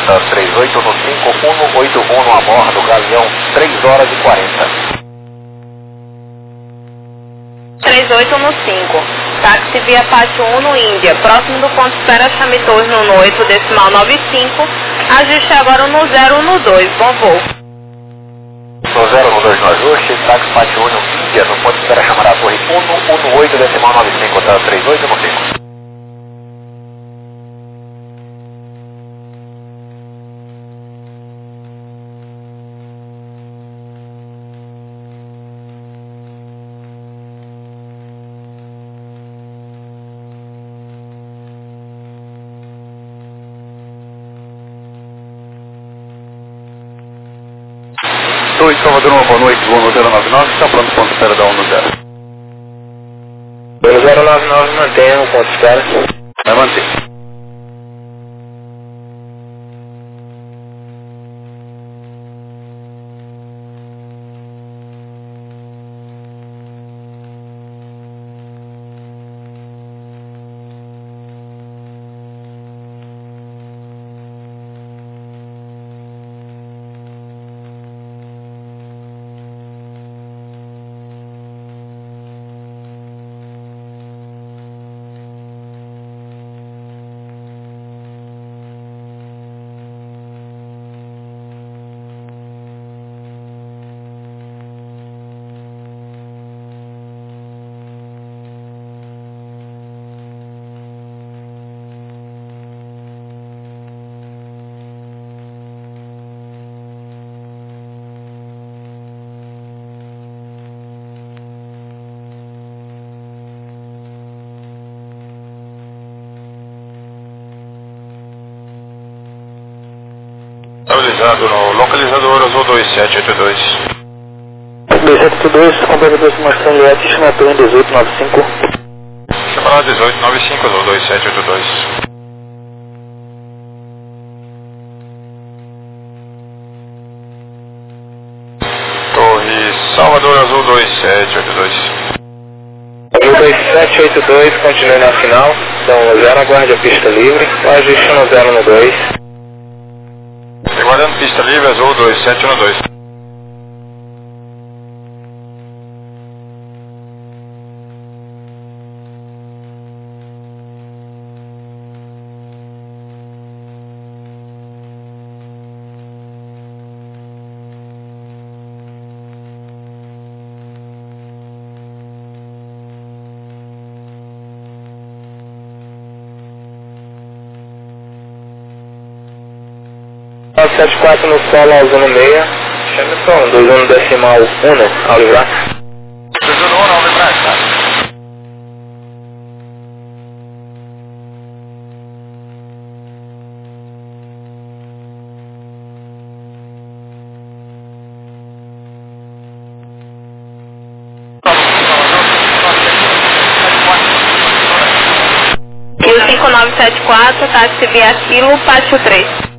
Contato 3815, 181 a bordo, Galeão, 3 horas e 40. 3815. Táxi via Pátio 1 no Índia, próximo do ponto espera Chamitores no 8, decimal 95. Ajuste agora no 012. Bom voo. No 012 no ajuste, táxi Pátio 1 no Índia, no ponto espera chamar a torre 118, decimal 95, contato 3815. Oi, Salvador, uma boa noite, voo no 099, está pronto, ponto espera da 110. 099, mantenha o ponto espera. Vai manter. Estabilizado no localizador azul 2782. 2782, completador se mostrando Yates, estimatura em 1895. Chamada 1895, azul 2782. Torre Salvador azul 2782. Azul 2782, continue na final. Então 0, aguarde a pista livre. Ajuste no 012. Aguardando pista livre azul 2712. Nove 74 no solo azul no meia. Chame só 21 decimal 1 ao livrar. 21 ao livrar, tá? Rio 5974, táxi via Kilo, Pátio 3.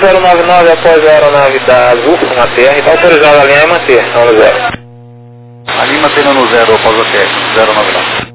099 após a aeronave da Azul, uma TR, está autorizado a alinhar e manter, no 0. Ali mantendo no 0 após o TR, 099.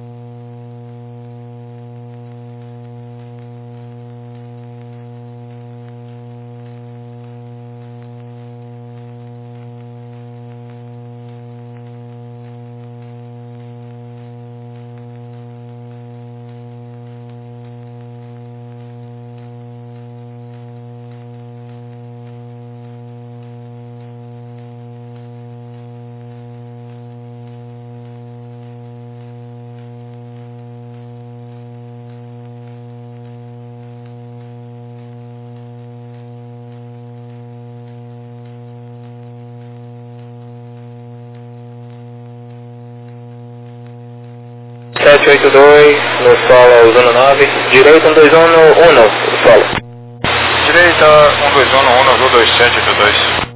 No solo, zona 9, direita 121 no 1, solo. Direita 121 no 1, azul 2782.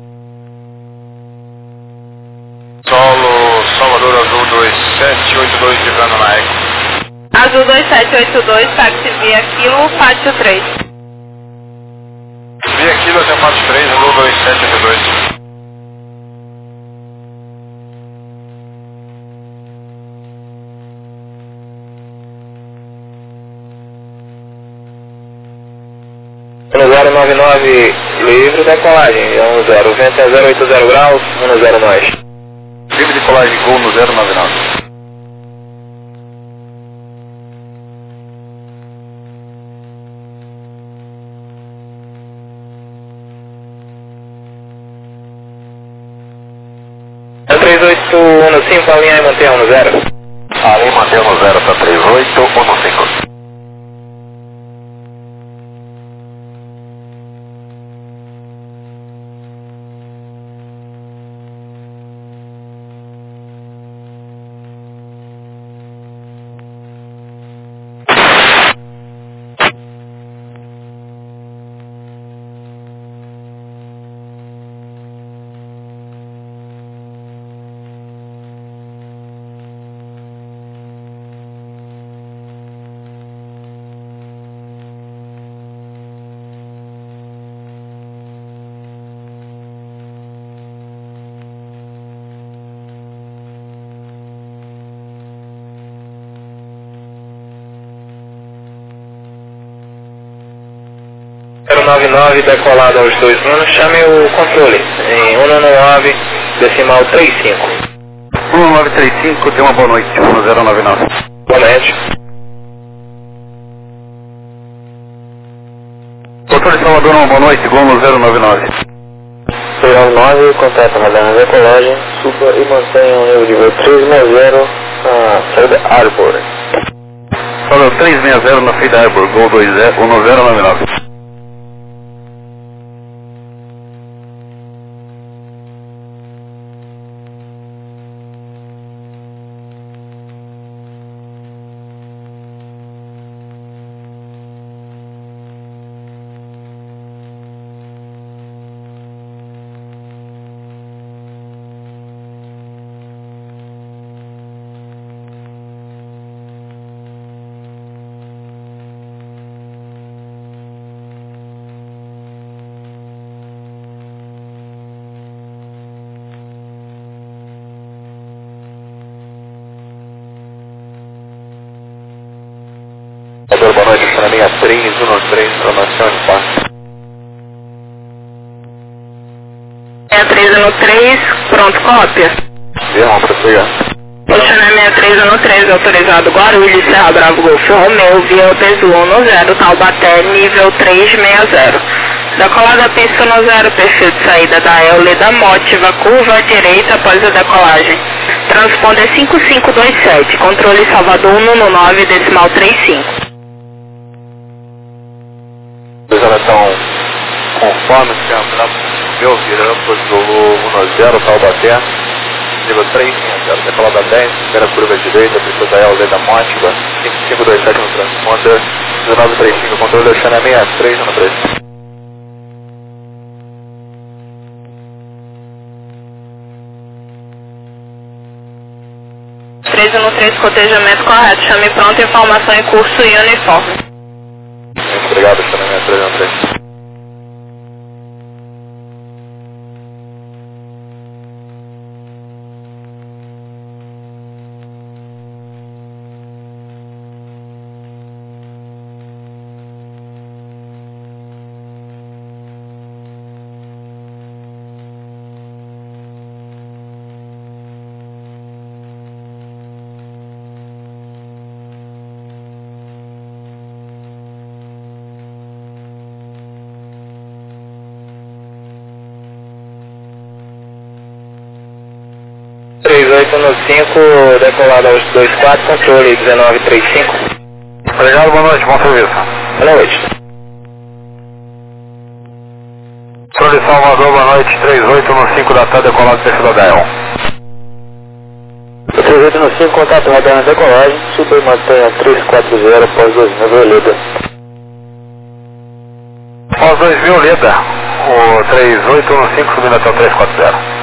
Solo, Salvador azul 2782, livrando na Eco. Azul 2782, táxi via Kilo, pátio 3. Via Kilo, até pátio 3, azul 2782. No 099 livre, decolagem, 10, vento é 080 graus, 10 nós. Livre de colagem, gol no 099. É 3815, alinhar e manter 10. Ali mantém no 0 para 3815. Decolado aos 2 anos, chame o controle em 199, decimal 35. 1935, tenha uma boa noite, 1099. Boa noite. Controle Salvador, uma boa noite, gol no 099. 099, contato radar na decolagem, suba e mantenha o nível de voo 360 na Field Arbor. Salvador 360 na Field Arbor, gol 1099. Boa noite, Chaminha 313, informação de parte. É 313, pronto, cópia. Vamos prosseguir. Oceanária 6313, autorizado Guarulhos, Serra Bravo, Golfo Romeu, via Otezu 10, Taubaté, nível 360. Decolada pista no 0, perfil de saída da Eulida Mótiva, curva à direita após a decolagem. Transponder 5527, controle Salvador 119, decimal 35. Então, conforme o campeonato meu viramos do 10, Taubaté, nível 360, decolada 10, primeira curva direita, pista da Eulida Mótiva, 5527 no transponder, 1935, controle Oceana 63 no 3. No 3, cotejamento correto. Chame pronto, informação em curso e uniforme. Muito obrigado, Oceana 63 no 3. 3815, decolado aos 24, controle 1935. Obrigado, boa noite, bom serviço. Boa noite. Controle Salvador, boa noite, 3815 da tarde, decolado para Filadélfia. 3815, contato radar na decolagem, Super Mantenha 340 após 2000, Violeta. Após 2000, Leda, o 3815 subindo até o 340.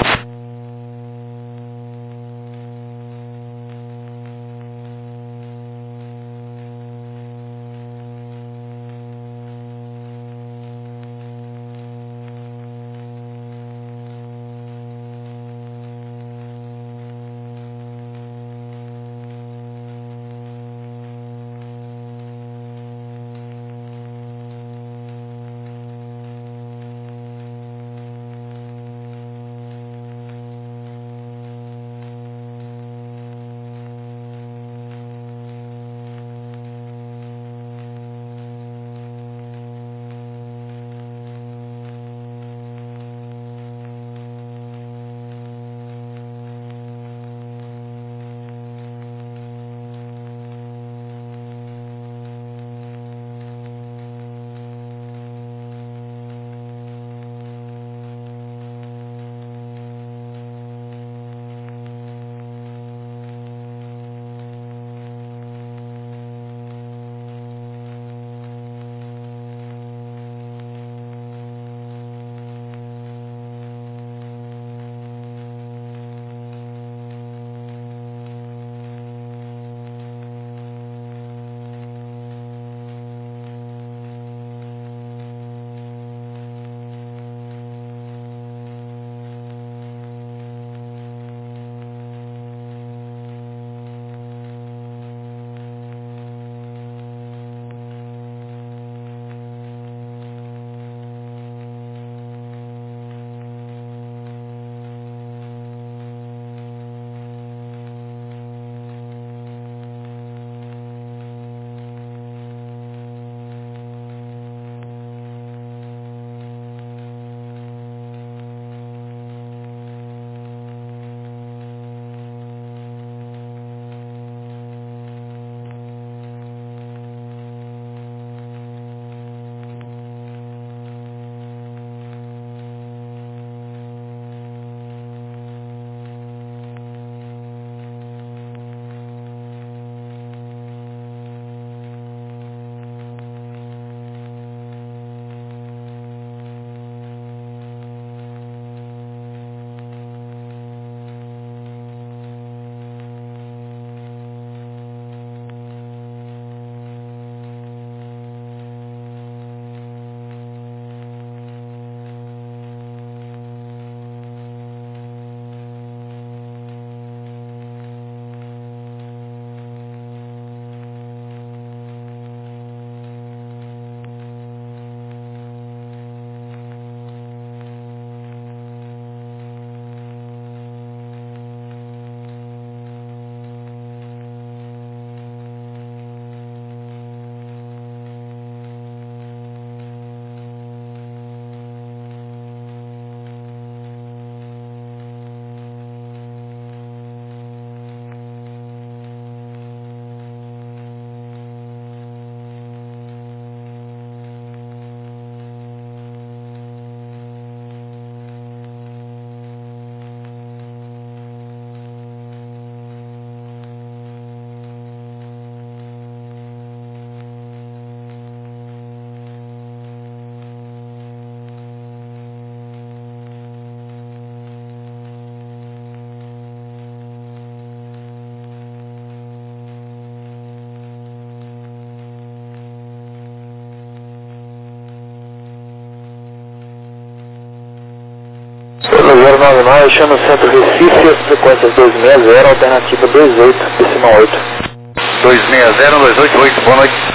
No 099, chama o Centro Recife, frequência 260, alternativa 28, decimal 8. 260-288, boa noite.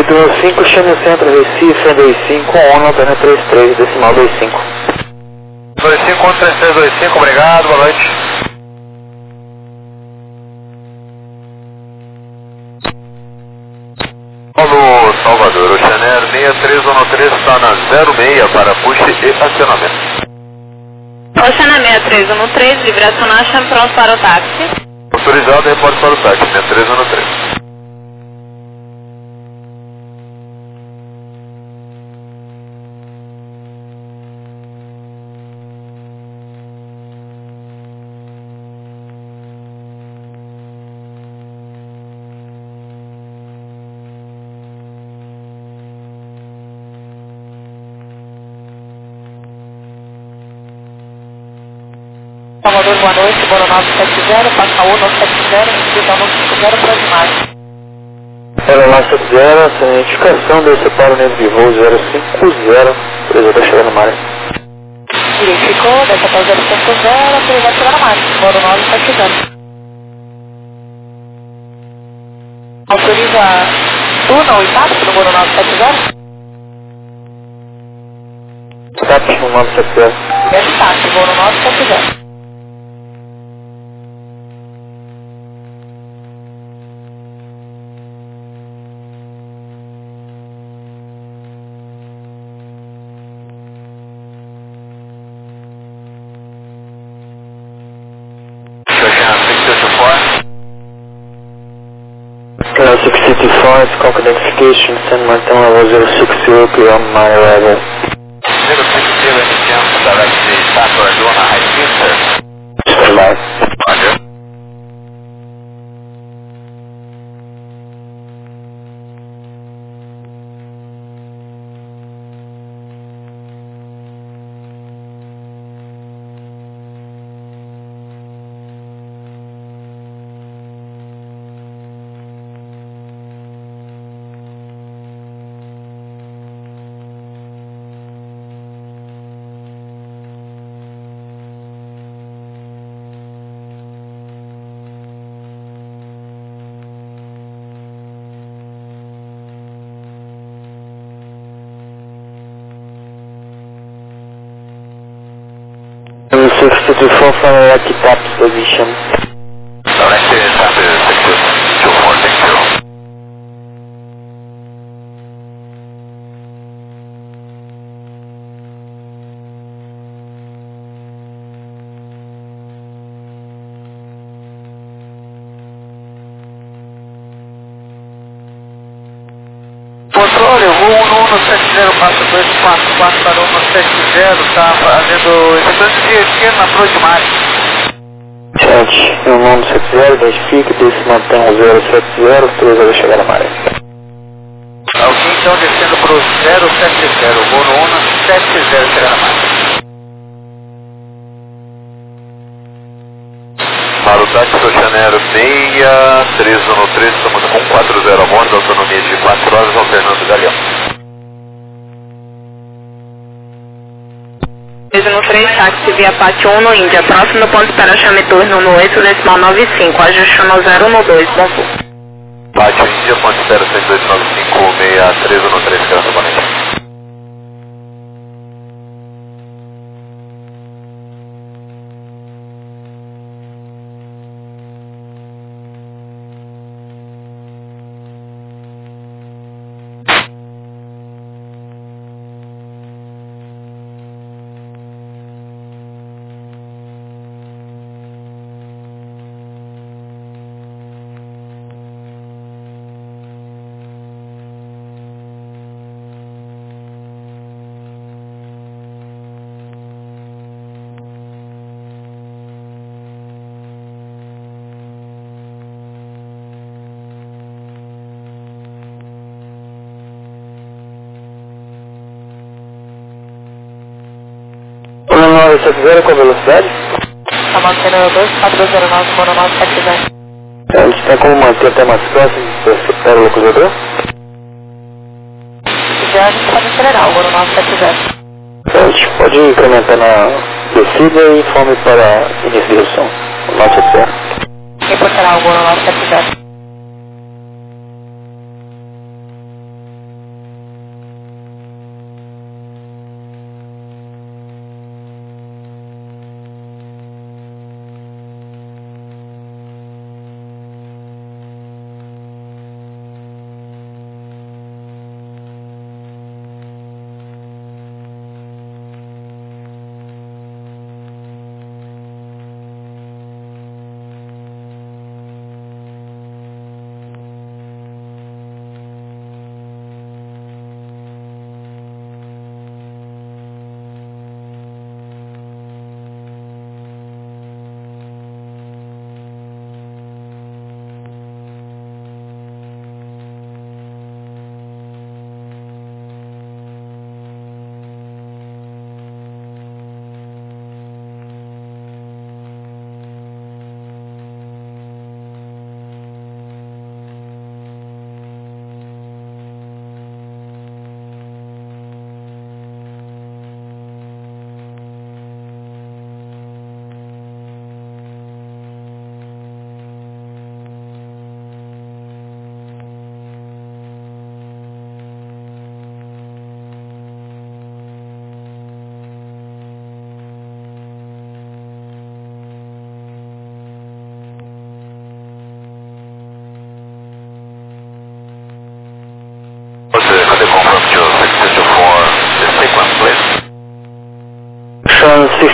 815, chame o centro Recife, 25, ONU, antena 33, decimal 25. 25, 3325, obrigado, boa noite. Alô, Salvador, o Chanel 6313 está na 06 para push e acionamento. Oceana 6313, livre acionagem, pronto para o táxi. Autorizado, reporte para o táxi, 6313. Salvador, boa noite, Boro 970, passa o 970, inscrição 950 para demais. Ela 970, essa identificação deu separo nível de voo 050, presa para chegar no mar. Identificou, dessa para 050, presa para chegar no mar, Boro 970. Autoriza turno e táxi no Boro 970? Táxi no 970. Deve táxi, Boro 970. Hello, 654, it's call identification, San Martin level 060, on my arrival. 060, Indian, direct to Taco Ardona High Speed, sir. Stand by. Roger. Hello, 624, final lucky taps position. Direct to Taco 624, Controle, voo 170, passa 244 para 170, está fazendo esse de esquerda na Proximar. Chat, 170, identifique, decimal 070, autoriza vai chegar na maré. Alguém então descendo para o 070, voo no 170, chegar na maré. Para o táxi do Chanero 6313, estamos com 40 a bordo, autonomia de 4 horas, alternando Galeão. 313, táxi via Pátio 1 no Índia, próximo ponto para chame turno no 8 decimal 95, ajuste no 012, bom voo. Pátio Índia, ponto espera 6295, 63 no 3, grande bonito. Olá, 970 com velocidade? Está mantendo 2409, Boro 970. A gente tem como manter até mais próximo para separar o localizador? Se quiser, a gente pode acelerar, o Boro 970. A gente pode incrementar na descida e informe para início de redução. 970. Reportará o Boro 970.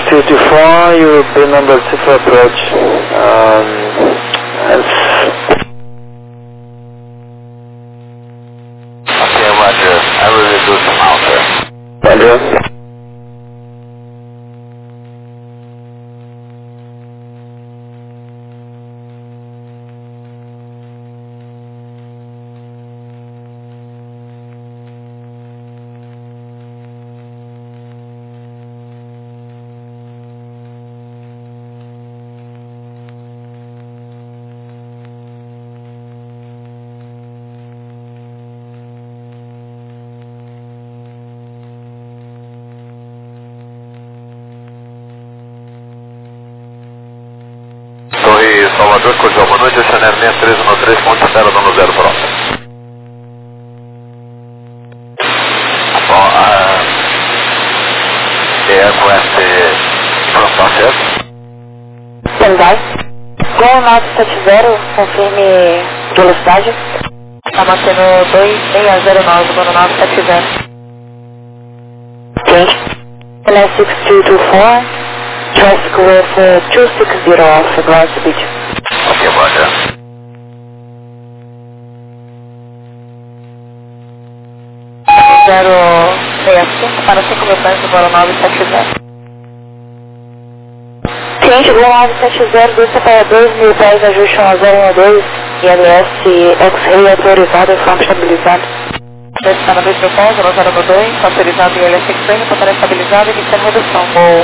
624, European number 2 for approach. Okay, Roger. I will reduce them out, sir. Roger. Torre Salvador, Cordial, boa noite, Chanel 6313, ponte espera, dono 0 pronto. Bom, aircraft pronto, certo? Standby. Gol 970, confirme velocidade. Está mantendo 2609, Gol 970. Change. LS 6224, traffic with 260 off ground speed. Ok, Roger. Zero 65 para 5 mil pés do Gol 970. Cliente Gol 970, desça para 2 mil pés, ajuste 1012, ILS X-Ray autorizado, front estabilizado. Desça para 2 mil pés, 1012, autorizado ILS X-Ray, motor estabilizado, iniciando redução. Gol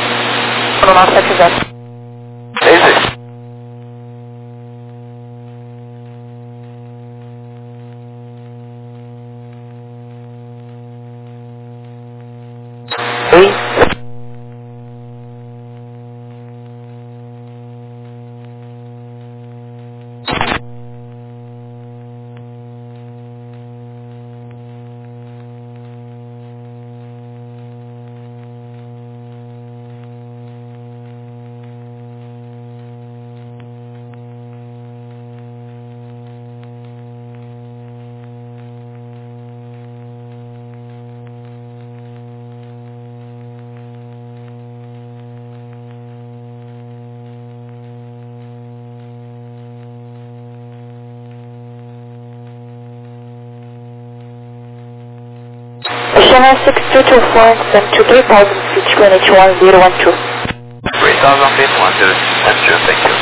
970. Easy. Oi? Channel 6224, send to 3000 feet, Greenwich 1012. 3000 feet, 1012, thank you.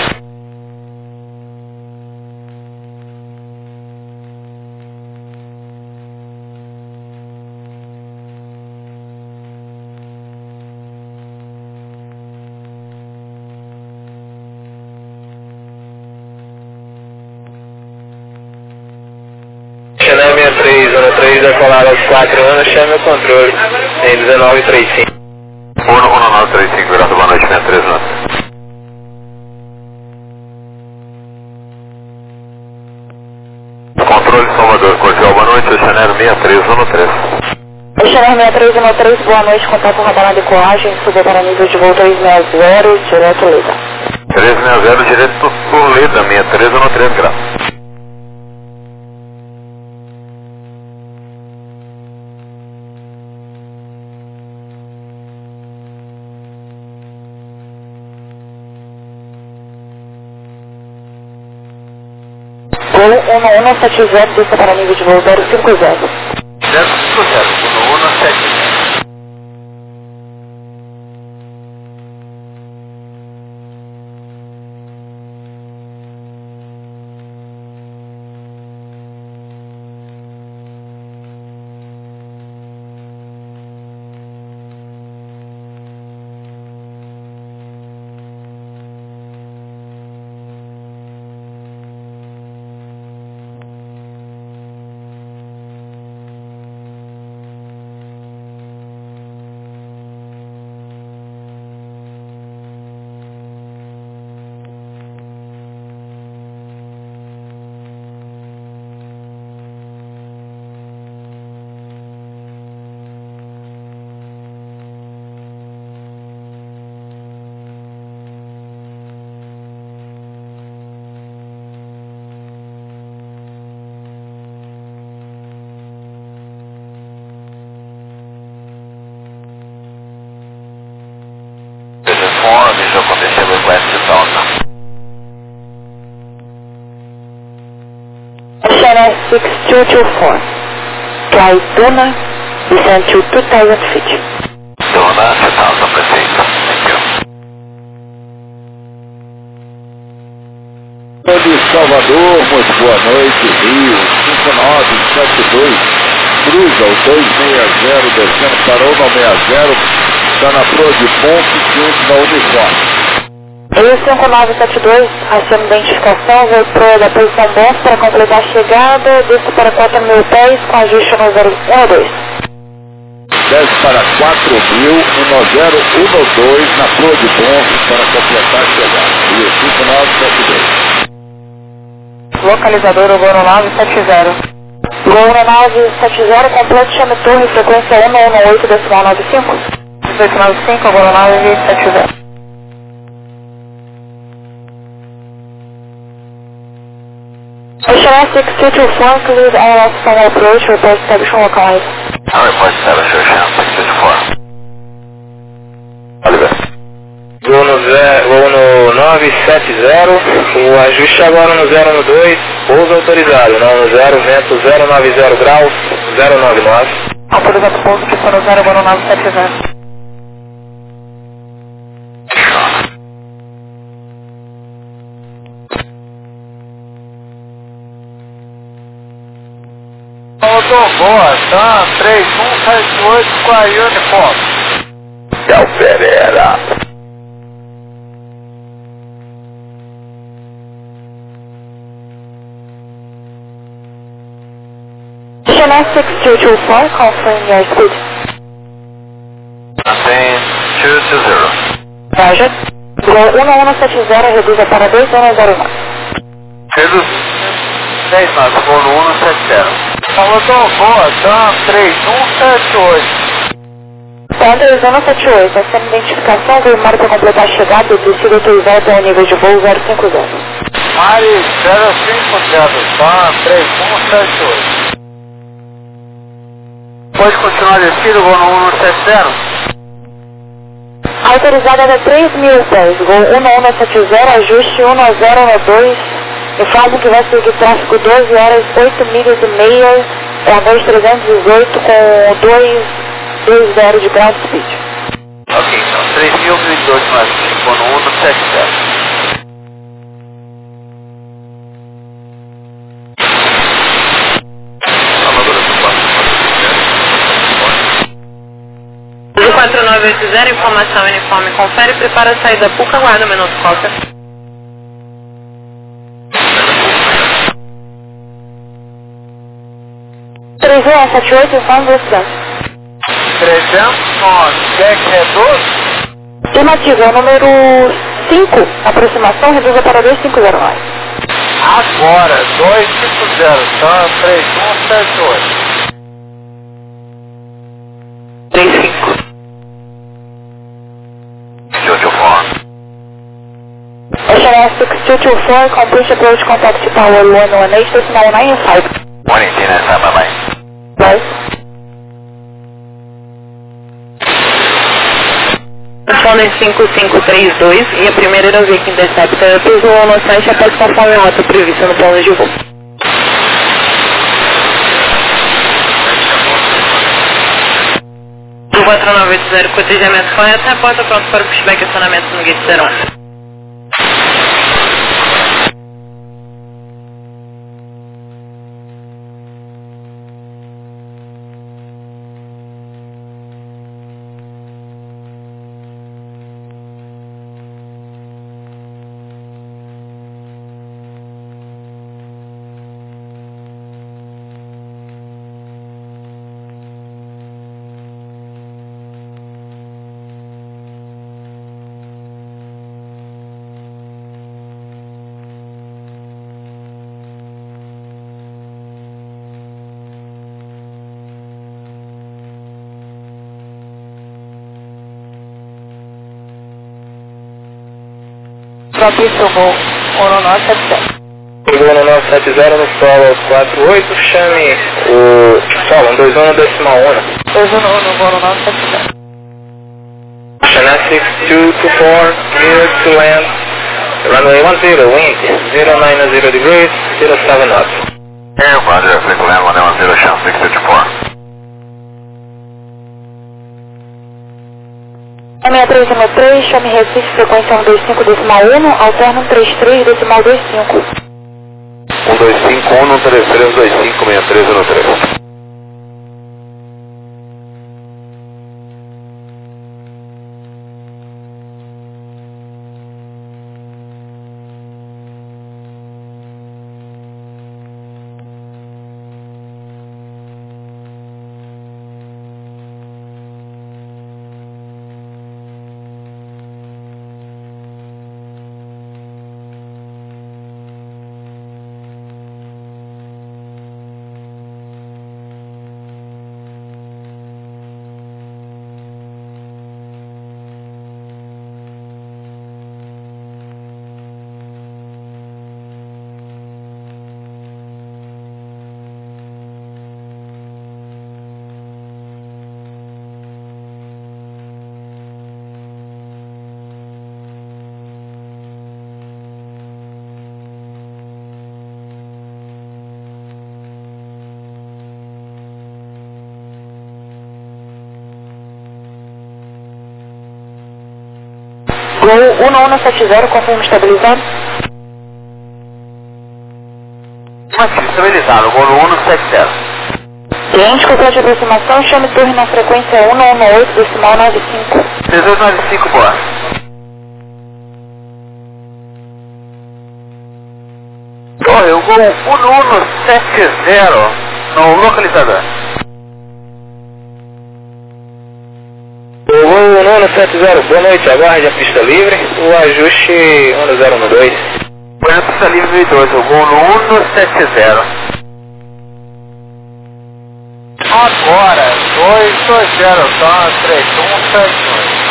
Chanel 6313, decolar aos 4 anos, chame o controle em 1935. 1935, virado, boa noite, 6313. Controle Salvador, Cordial, boa noite, Chanel 6313. Channel 6313, boa noite, contato radar na decolagem, subir para nível de voo 360, direto Leda. 360, direto Leda, 6313, graças. Gol 1170, desça para nível de voo 050. 050, 1170. HNS 6224. Fly Duna, descend to 2000 feet. Duna, 2000, proceed. Thank you. De Salvador, muito boa noite, Rio, 5972, cruza o 260, descendo para o 160, está na proa de ponto, junto da Uniforme. Rio 5972, aciona identificação, vou proa da posição bom para completar a chegada, desce para 4.000 pés com ajuste no 012. Desce para 4.000, 1012 na proa de ponto para completar a chegada. Rio 5972. Localizador Goro 970. Goro 970, complete chame torre, frequência 118, decimal 95. 1895, Goro 970. HLS 6224, cleared ILS final approach, report establishment localized. I'll report establishment 624. Oliver. Vou no 970, o ajuste agora no 012, pouso autorizado, não no 0, vento 090 graus, 099. Autorizado pouso que for no 0, Goro 970. Boa, tá, 3178 com a Uniforme. Del Pereira. HLS 6224, confirm your speed. Maintain 220. Roger. Gol 1170, reduza para 2109. Reduz 10 knots, voo no 170. Salvador, boa, tá, 3178. Tá, 3178, aciona identificação, voo mar para completar a chegada, descida autorizada ao nível de voo 050. Mari 050, tá, 3178. Pode continuar descido, voo no 170. Autorizada até 3.000 pés, gol 1170, ajuste 1012, informo que vai seguir tráfego 12 horas, 8 milhas e meia, Airbus 318 com 220 de ground speed. Ok, então 3.002 mais 5, voo no 170. Do 4980, informação uniforme, confere, prepara a saída PUC, aguarda um minuto, Coca. informe velocidade. 309, quer que reduz? Afirmativa, número 5, aproximação, reduza para 2509. Agora, 250, tá, 3178. 35. HLS 6224, complete approach contact tower 118, decimal 95. 118, that's my line. Right. Respondem 5532 e a primeira aerovia que intercepta pousou no site após conforme a rota prevista no plano de voo. Do 4980, cotejamento correto, reporta pronto para o pushback e acionamento no gate 01. Propício voo 1970. Chegou no 970 no solo 48, chame o solo 21 decimal 1. 21 no voo 970. Channel 6224, clear to land, runway 10, wind 090 degrees, 07 knots. Roger, Franklin 110, chance 654. 6313, chame Recife, frequência 125.1, alterno 33.25. 1251, 13325, 6303. Gol 1170, confirma estabilizado. Aqui, estabilizado, Gol 170. Cliente com de aproximação, chame torre na frequência 118, decimal 95. 1895, boa. Torre, o Gol 1170 no localizador. O Gol 1170, boa noite, aguarde a pista livre, o ajuste 1012. Foi a pista livre 2, o Gol 1170. Agora, 220, tá, 3171.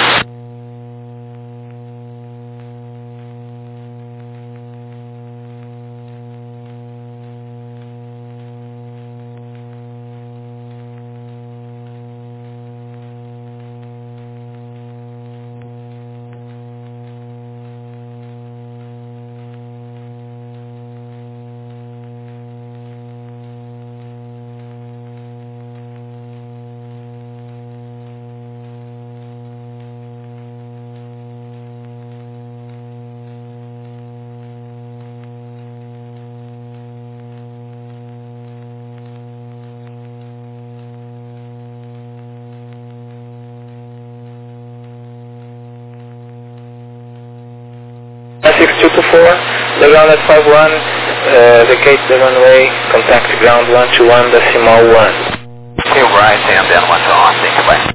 The ground at 51, vacate the runway, contact ground 121.1. Okay, right, and then what's on, thank you, bye.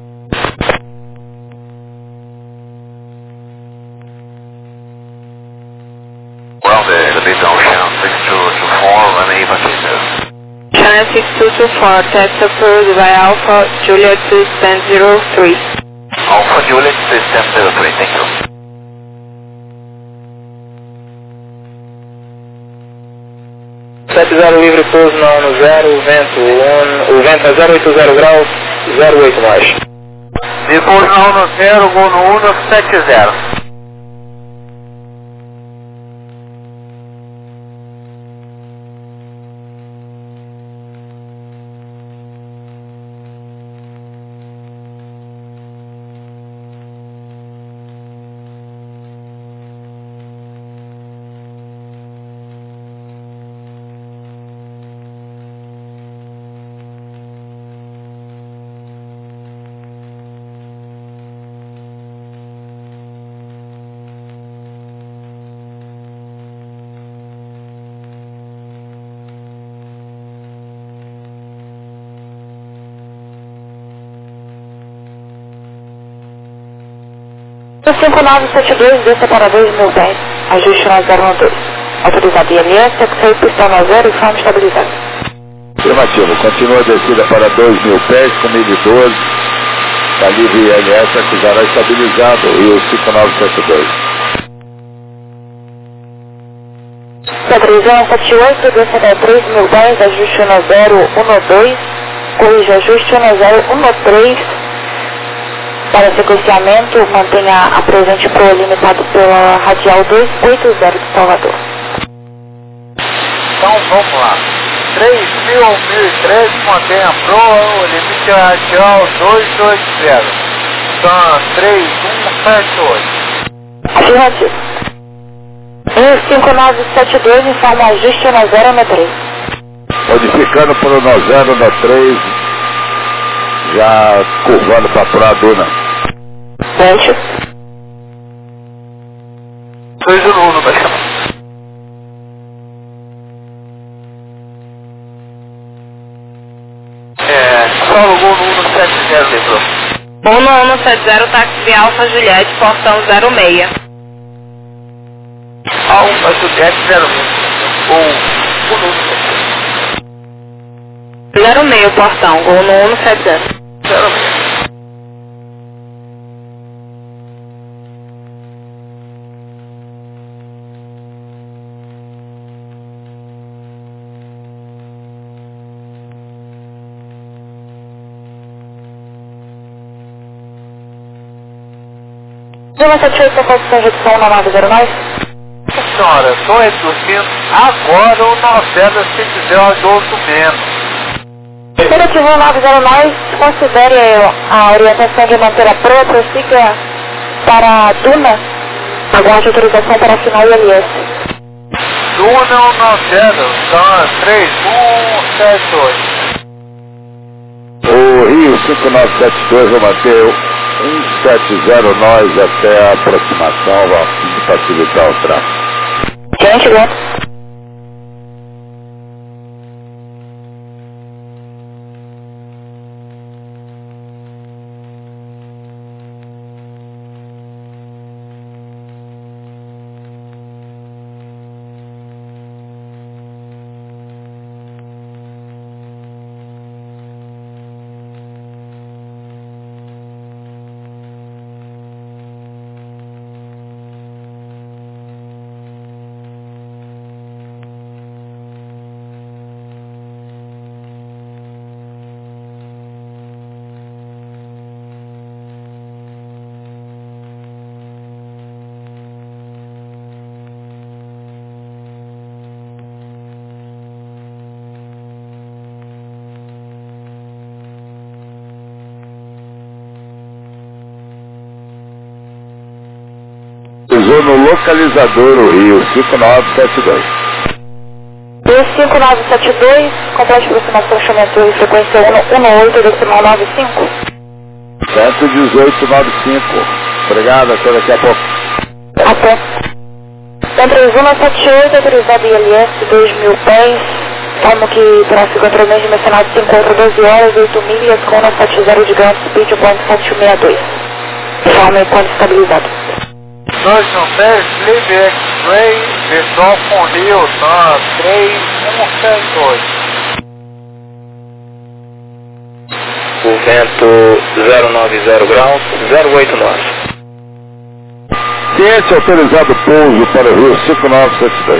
Well, the big ocean 6224, runway vacated. Channel 6224, test approved by Alpha Juliet System 03. Alpha Juliet System 03, thank you. Livre pouso na 10, o vento é 080 graus, 08 mais. Depois na 10, Gol 170. O 5972, desça para 2010, ajuste na 012. Autorizado ILS, taxi pistão na 0 e forma estabilizada. Afirmativo, continua a descida para 2.000 pés com 1012, da livre ILS acusará estabilizado e o 5972. Previsão 78, desça para 3.010, ajuste na 012, corrija ajuste na 013. Para sequenciamento, mantenha a presente pro limitado pela radial 280 de Salvador. Então vamos lá. 3000 ao 1013, mantenha a proa, o limite radial 280. São 3178. Afirmativo. 15972, informa ajuste no 063. Modificando para o no 0 no 3, já curvando para a Praia Duna. Gente. 211, vai chamar. Só o gol no 170, lembrou? 1170, táxi Alfa Juliette, portão 06. Alfa Juliette 06. Ou o número 06, portão, gol no 170. 06. Zona 78, com posição de opção na 909? Senhora, estou reduzindo agora o 90 se quiser adulto menos. Seletivo 909, considere a orientação de manter a proa, prossiga para a Duna, aguarde autorização para assinar o ILS. Duna 90, são 3178. O Rio 5972 vai manter 170 nós até a aproximação, vamos facilitar o tráfego. Gente, né? Usou no localizador o Rio 5972. Rio 5972, complete aproximação chamento frequência 118,95. 11895. Obrigado, até daqui a pouco. Até. Centro 178, autorizado ILS 2.000 pés. Informo que tráfego entre o mês dimensionado se encontra 12 horas, 8 milhas, com 170 de ground speed, o ponto 762. Informe ponto estabilizado. 210, Live X-Ray, visual com Rio, tá 3178. O vento 090 graus, 089. Ciência autorizado pouso para o Rio 5972.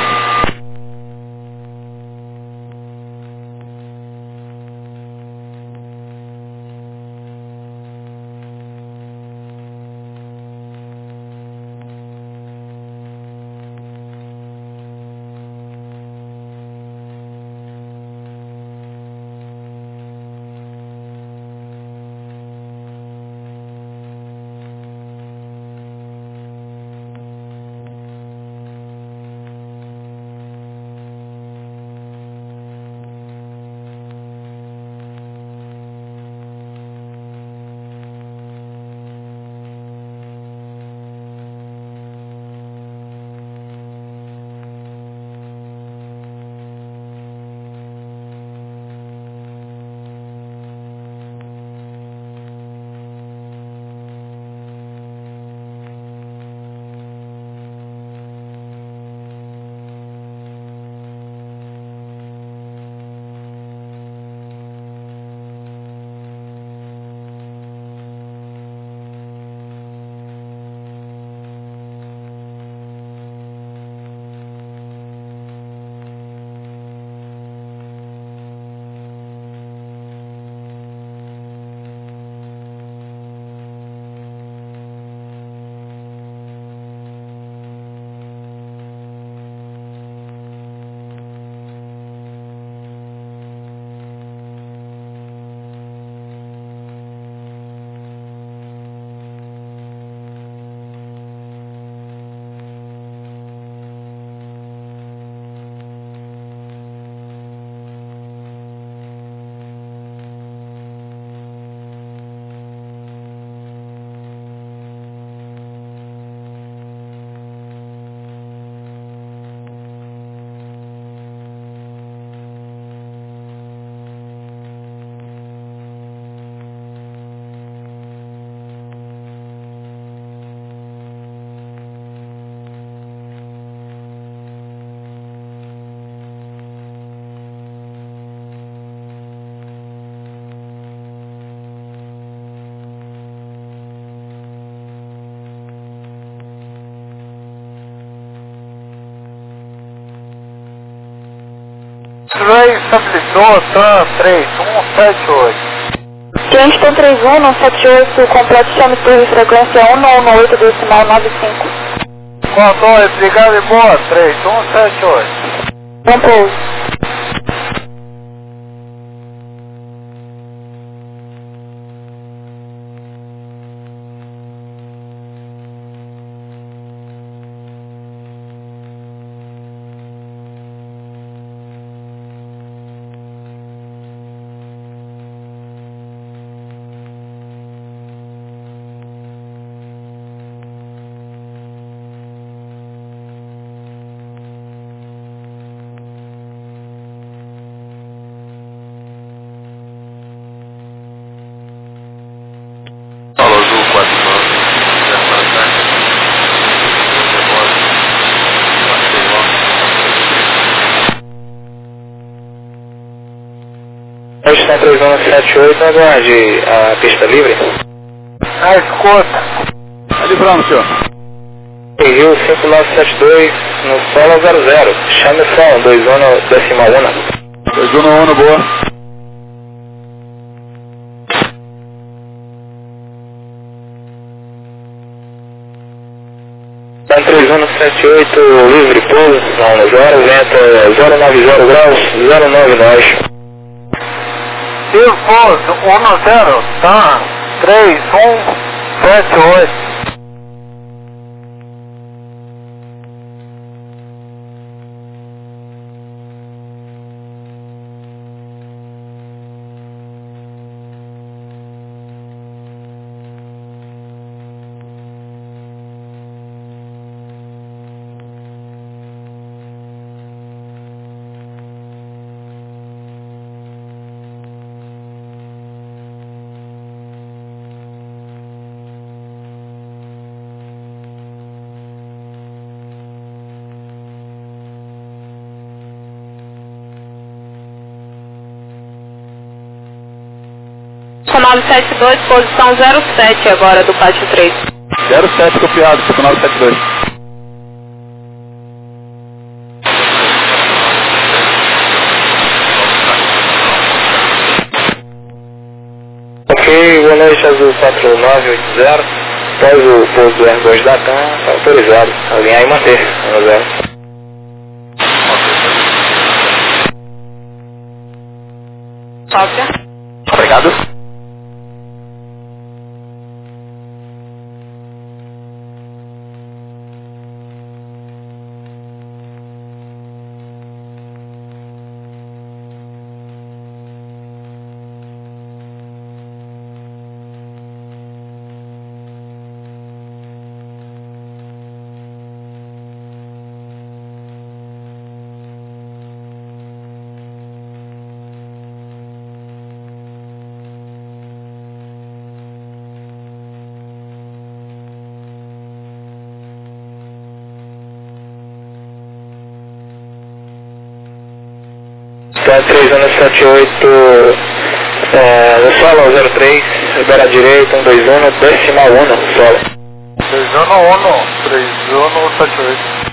Runway estabilizou, TAM 3178. Kingston 3178, completo chame turbo, frequência 118, decimal 95. Qual 2, obrigado e boa, 3178. Bom pouso. Solo Azul 49. Houston 3178, aguarde a pista livre. Ah, escuta. Tá livrando, senhor. Rio 5972, no solo 00. Chame o som, 21 decimal 1. 21 boa. Tá 3178, livre, pouso, não, 0, vento 090 graus, 09 nós. Rio Pouso 10, TAM 3178. Com 972, posição 07 agora do pátio 3. 07 copiado, 972. Ok, boa noite, Azul 4980. Após o pouso do R2 da TAM, está autorizado. Alinhar e manter, 0. Cópia. Obrigado. Tá 3178, no solo 03, libera a direita, 121, decimal 1, solo. 3178.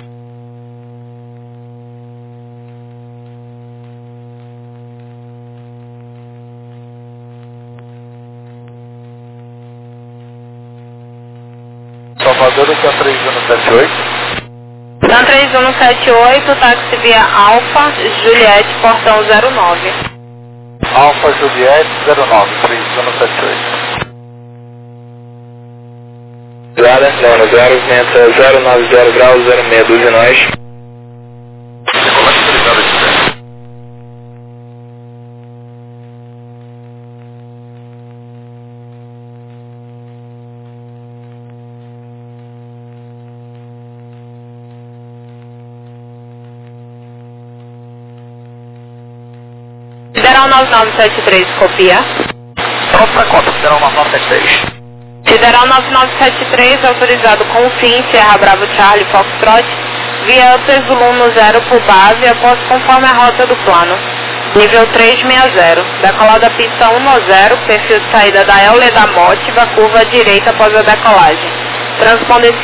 Salvador aqui é 3178. TAM 3178, táxi via Alfa, Juliette, portão 09. Alfa Juliette 09, 3178. Zara, não, 0, vento 090 graus, 06, 12 nós. Sideral 9973, copia. Pronto para conta, Sideral 9973. Sideral 9973, autorizado com fim, Sierra Bravo Charlie Foxtrot, via Upper Zulu no 0 por base, após conforme a rota do plano. Nível 360, decolada pista 10, perfil de saída da Euler da Mótiva, curva à direita após a decolagem. Transponder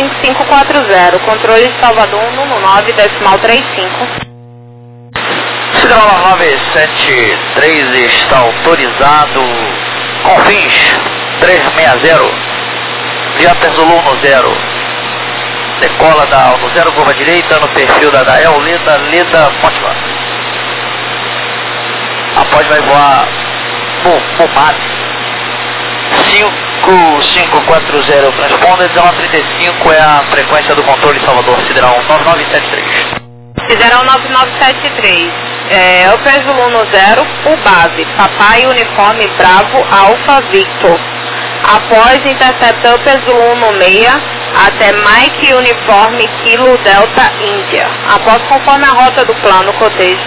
5540, controle de Salvador 119, decimal 35. Sideral 973 está autorizado. Confins 360. Viaper Zulu no 0. Decola no 0, curva direita, no perfil da Dael, Leda, Monte. Após vai voar Pumap 5540 transponder, 1935 é a frequência do controle Salvador, Sideral 9973. Sideral 9973, Upper Zulu no 0, o base, Papai Uniforme Bravo Alpha Victor. Após intercepta Upper Zulu no 6, até Mike Uniforme Kilo Delta Índia. Após conforme a rota do plano, cotejo.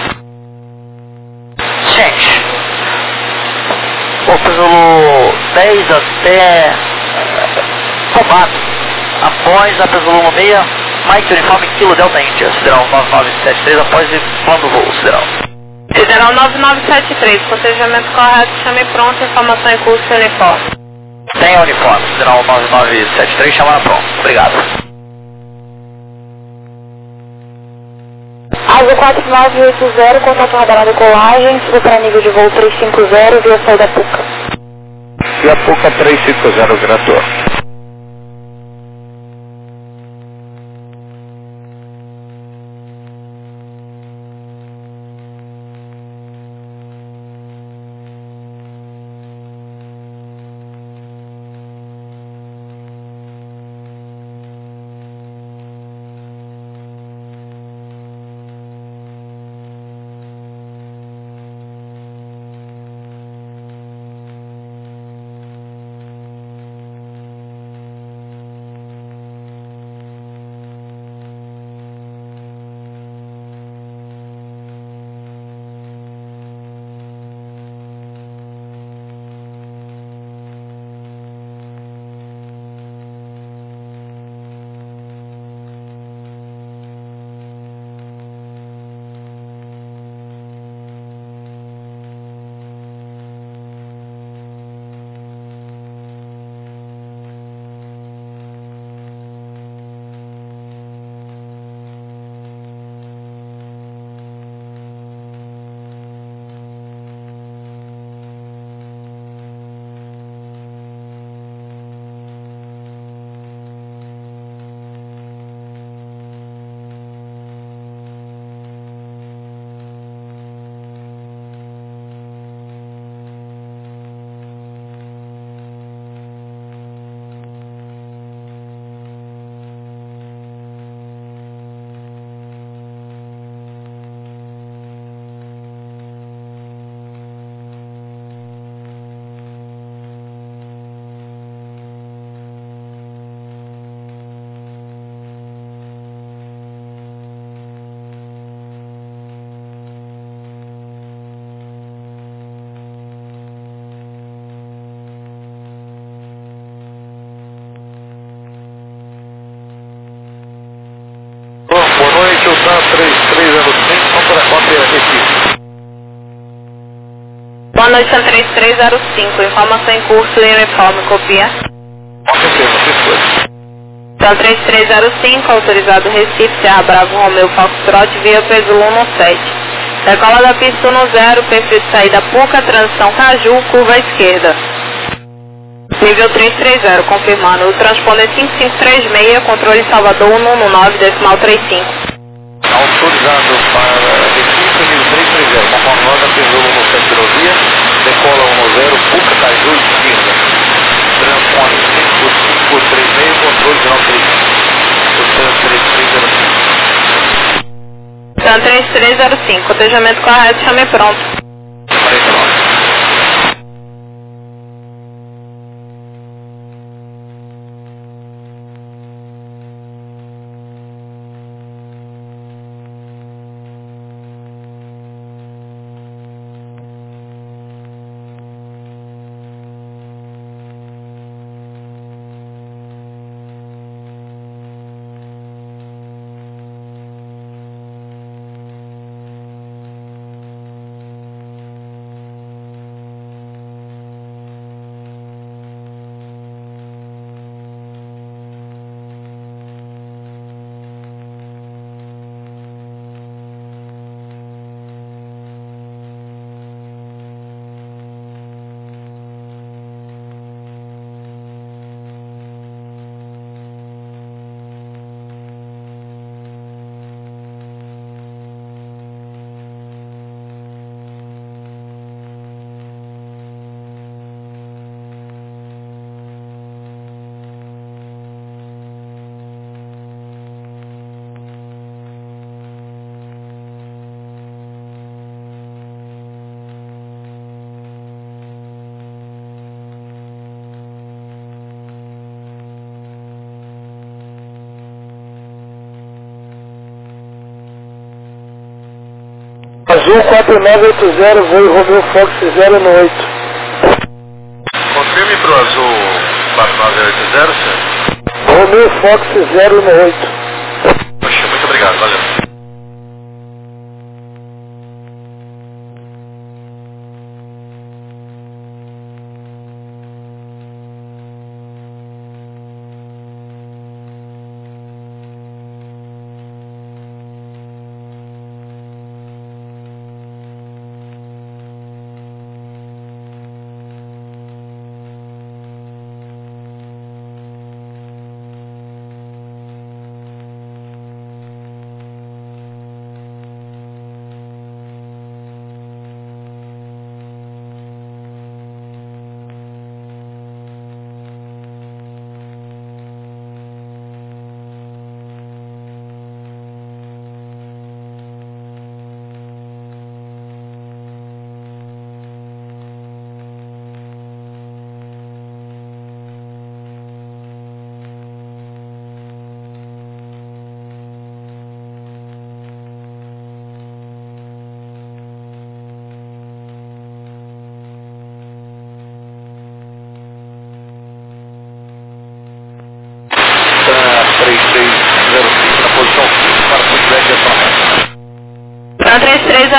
Gente, Upper Zulu 10 até Combate. Após Upper Zulu no 6, Mike Uniforme Kilo Delta Índia, Sideral 9973, após plano do voo, Sideral. Sideral 9973, cotejamento correto, chame pronto, informação em curso e uniforme. Tem uniforme, Sideral 9973, chamada pronto. Obrigado. Asa 4980, contato radar decolagem, suba para nível de voo 350, via saída PUCA. Via PUCA 350, diretor. Boa noite, o TAM 3305, vamos para a cópia Recife. Boa noite, TAM 3305, informação em curso e uniforme, copia. Confirma, Recife. TAM 3305, autorizado Recife, Serra Bravo, Romeu, Foxtrot, via Pesulo 17. Decola da pista no 0, perfil de saída PUCA, transição Caju, curva à esquerda. Nível 330, confirmando. O transponder 5536, controle Salvador 119, decimal 35. Autorizado para Recife, nível 330, conforme nota, Pesulo no centro de rodovia, decola 10, PUCA, Caju, esquerda. Transpone 5536, controle 935. O TAM 3305. TAM 3305, cotejamento correto, chame pronto. 49. Azul 4980, voo Romeo Fox 0 no 8. Confirme pro Azul 4980, senhor. Romeo Fox 0 no 8. Poxa, muito obrigado, valeu. Para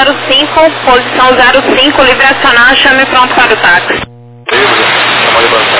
3305, posição 05, livre acionar, chame pronto para o táxi. Livre, chamou de banco.